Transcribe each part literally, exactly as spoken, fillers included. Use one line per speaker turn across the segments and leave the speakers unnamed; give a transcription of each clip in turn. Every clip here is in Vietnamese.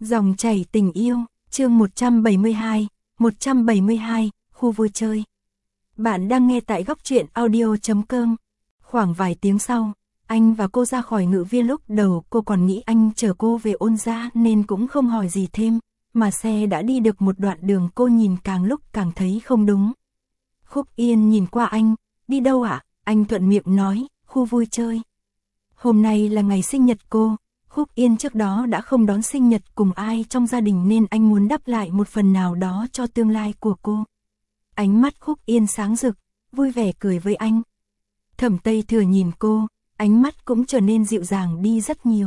Dòng chảy tình yêu, chương một trăm bảy mươi hai, một trăm bảy mươi hai, khu vui chơi. Bạn đang nghe tại góc truyện audio chấm com. Khoảng vài tiếng sau, anh và cô ra khỏi ngự viên. Lúc đầu cô còn nghĩ anh chở cô về Ôn gia nên cũng không hỏi gì thêm, mà xe đã đi được một đoạn đường cô nhìn càng lúc càng thấy không đúng. Khúc Yên nhìn qua anh, đi đâu ạ? À? Anh thuận miệng nói, khu vui chơi. Hôm nay là ngày sinh nhật cô. Khúc Yên trước đó đã không đón sinh nhật cùng ai trong gia đình nên anh muốn đáp lại một phần nào đó cho tương lai của cô. Ánh mắt Khúc Yên sáng rực, vui vẻ cười với anh. Thẩm Tây Thừa nhìn cô, ánh mắt cũng trở nên dịu dàng đi rất nhiều.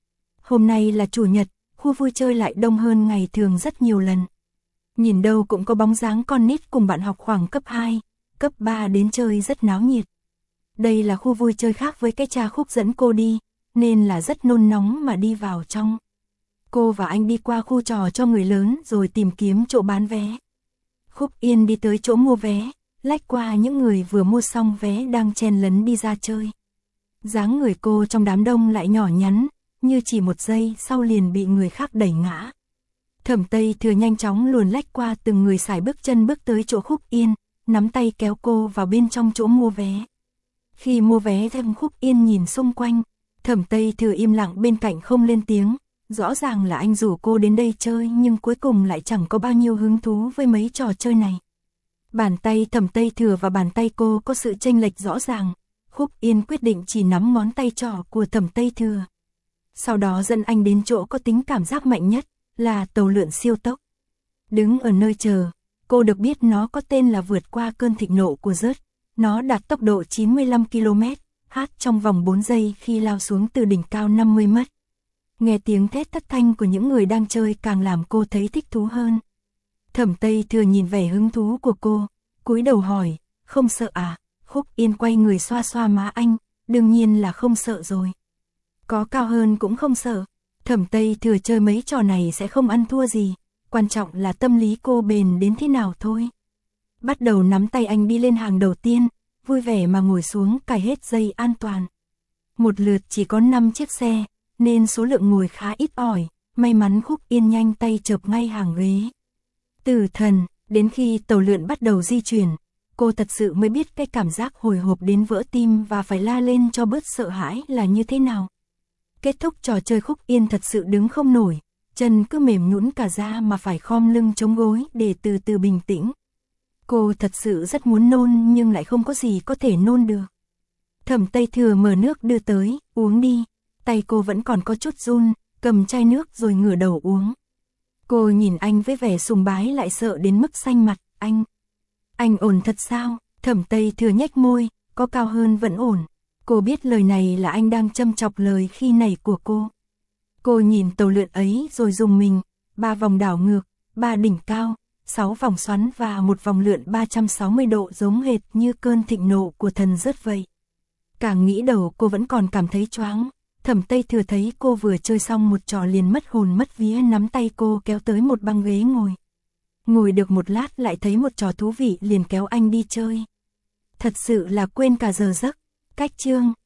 Hôm nay là chủ nhật, khu vui chơi lại đông hơn ngày thường rất nhiều lần. Nhìn đâu cũng có bóng dáng con nít cùng bạn học khoảng cấp hai, cấp ba đến chơi rất náo nhiệt. Đây là khu vui chơi khác với cái cha Khúc dẫn cô đi, nên là rất nôn nóng mà đi vào trong. Cô và anh đi qua khu trò cho người lớn rồi tìm kiếm chỗ bán vé. Khúc Yên đi tới chỗ mua vé, lách qua những người vừa mua xong vé đang chen lấn đi ra chơi. Dáng người cô trong đám đông lại nhỏ nhắn, như chỉ một giây sau liền bị người khác đẩy ngã. Thẩm Tây Thừa nhanh chóng luồn lách qua từng người sải bước chân bước tới chỗ Khúc Yên, nắm tay kéo cô vào bên trong chỗ mua vé. Khi mua vé thêm Khúc Yên nhìn xung quanh, Thẩm Tây Thừa im lặng bên cạnh không lên tiếng, rõ ràng là anh rủ cô đến đây chơi nhưng cuối cùng lại chẳng có bao nhiêu hứng thú với mấy trò chơi này. Bàn tay Thẩm Tây Thừa và bàn tay cô có sự chênh lệch rõ ràng, Khúc Yên quyết định chỉ nắm ngón tay trỏ của Thẩm Tây Thừa. Sau đó dẫn anh đến chỗ có tính cảm giác mạnh nhất, là tàu lượn siêu tốc. Đứng ở nơi chờ, cô được biết nó có tên là vượt qua cơn thịnh nộ của rớt, nó đạt tốc độ chín mươi lăm ki lô mét h trong vòng bốn giây khi lao xuống từ đỉnh cao năm mươi mét. Nghe tiếng thét thất thanh của những người đang chơi càng làm cô thấy thích thú hơn. Thẩm Tây Thừa nhìn vẻ hứng thú của cô, cúi đầu hỏi, không sợ à? Khúc Yên quay người xoa xoa má anh, đương nhiên là không sợ rồi. Có cao hơn cũng không sợ. Thẩm Tây Thừa chơi mấy trò này sẽ không ăn thua gì, quan trọng là tâm lý cô bền đến thế nào thôi. Bắt đầu nắm tay anh đi lên hàng đầu tiên, vui vẻ mà ngồi xuống cài hết dây an toàn. Một lượt chỉ có năm chiếc xe, nên số lượng ngồi khá ít ỏi, may mắn Khúc Yên nhanh tay chợp ngay hàng ghế. Tử thần, đến khi tàu lượn bắt đầu di chuyển, cô thật sự mới biết cái cảm giác hồi hộp đến vỡ tim và phải la lên cho bớt sợ hãi là như thế nào. Kết thúc trò chơi Khúc Yên thật sự đứng không nổi, chân cứ mềm nhũn cả ra mà phải khom lưng chống gối để từ từ bình tĩnh. Cô thật sự rất muốn nôn nhưng lại không có gì có thể nôn được. Thẩm Tây Thừa mở nước đưa tới, uống đi. Tay cô vẫn còn có chút run, cầm chai nước rồi ngửa đầu uống. Cô nhìn anh với vẻ sùng bái lại sợ đến mức xanh mặt, anh. Anh ổn thật sao? Thẩm Tây Thừa nhếch môi, có cao hơn vẫn ổn. Cô biết lời này là anh đang châm chọc lời khi nãy của cô. Cô nhìn tàu lượn ấy rồi dùng mình, ba vòng đảo ngược, ba đỉnh cao, sáu vòng xoắn và một vòng lượn ba trăm sáu mươi độ giống hệt như cơn thịnh nộ của thần rớt vậy. Càng nghĩ đầu cô vẫn còn cảm thấy choáng. Thẩm Tây Thừa thấy cô vừa chơi xong một trò liền mất hồn mất vía nắm tay cô kéo tới một băng ghế ngồi. Ngồi được một lát lại thấy một trò thú vị liền kéo anh đi chơi. Thật sự là quên cả giờ giấc. Cách chương